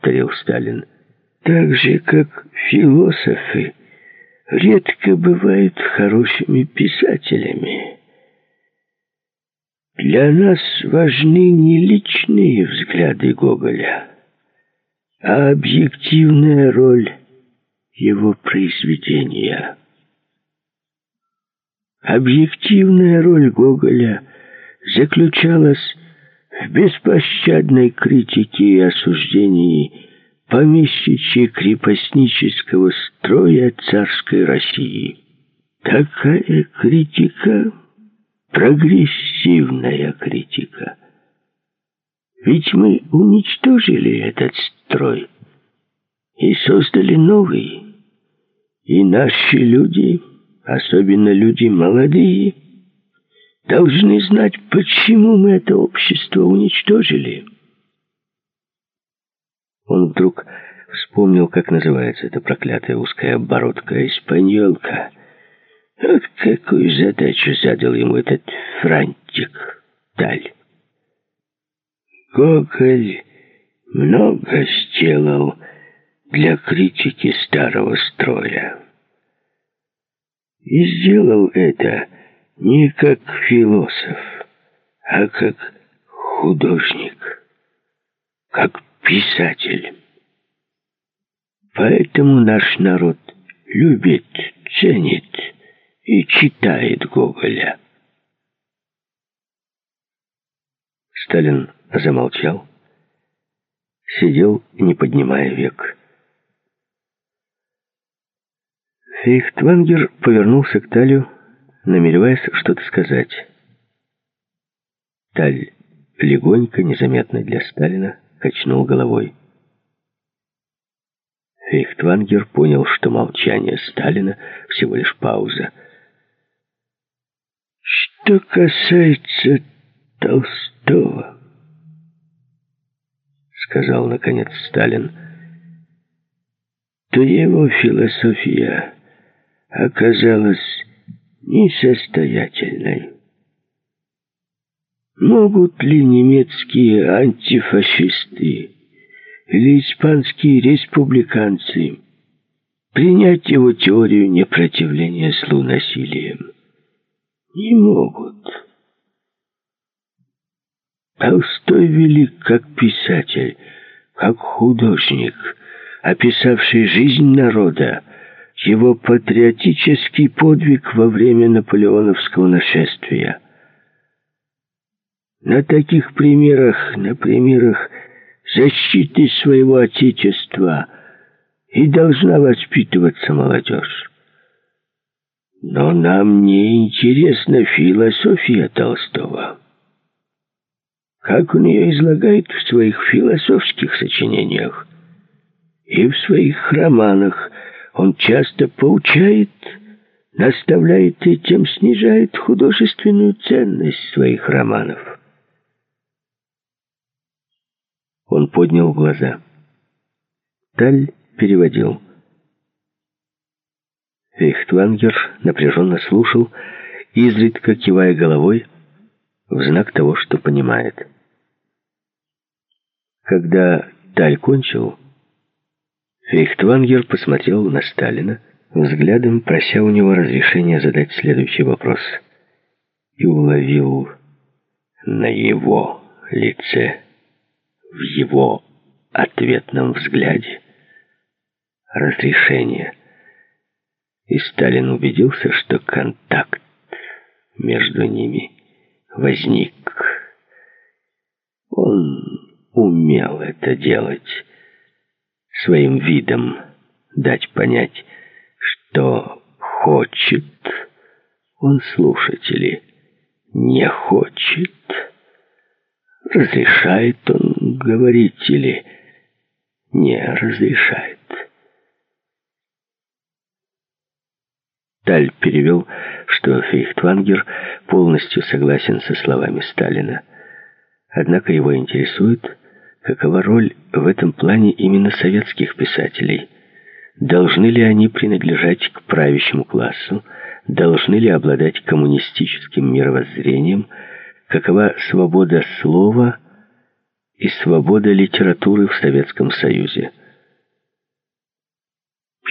повторил Сталин. «Так же, как философы редко бывают хорошими писателями. Для нас важны не личные взгляды Гоголя, а объективная роль его произведения. Объективная роль Гоголя заключалась в беспощадной критике и осуждении помещичье-крепостнического строя царской России. Такая критика, прогрессивная критика. Ведь мы уничтожили этот строй и создали новый. И наши люди, особенно люди молодые, должны знать, почему мы это общество уничтожили. Он вдруг вспомнил, как называется эта проклятая узкая бородка-испаньолка. Вот какую задачу задал ему этот франтик Таль. Гоголь много сделал для критики старого строя. И сделал это не как философ, а как художник, как писатель. Поэтому наш народ любит, ценит и читает Гоголя. Сталин замолчал, сидел, не поднимая век. Фейхтвангер повернулся к Талю, намереваясь что-то сказать. Таль легонько, незаметно для Сталина, качнул головой. Фейхтвангер понял, что молчание Сталина всего лишь пауза. «Что касается Толстого, — сказал наконец Сталин, — то его философия оказалась несостоятельной. Могут ли немецкие антифашисты или испанские республиканцы принять его теорию непротивления злу насилием? Не могут. Толстой велик как писатель, как художник, описавший жизнь народа, его патриотический подвиг во время наполеоновского нашествия. На таких примерах, на примерах защиты своего отечества, и должна воспитываться молодежь. Но нам не интересна философия Толстого. Как он ее излагает в своих философских сочинениях и в своих романах, он часто поучает, наставляет и тем снижает художественную ценность своих романов. Он поднял глаза. Таль переводил. Фейхтвангер напряженно слушал, изредка кивая головой в знак того, что понимает. Когда Таль кончил, Фейхтвангер посмотрел на Сталина, взглядом прося у него разрешения задать следующий вопрос, и уловил на его лице, в его ответном взгляде, разрешение. И Сталин убедился, что контакт между ними возник. Он умел это делать, своим видом дать понять, что хочет он слушать или не хочет, разрешает он говорить или не разрешает. Таль перевел, что Фейхтвангер полностью согласен со словами Сталина. Однако его интересует, какова роль в этом плане именно советских писателей. Должны ли они принадлежать к правящему классу? Должны ли обладать коммунистическим мировоззрением? Какова свобода слова и свобода литературы в Советском Союзе.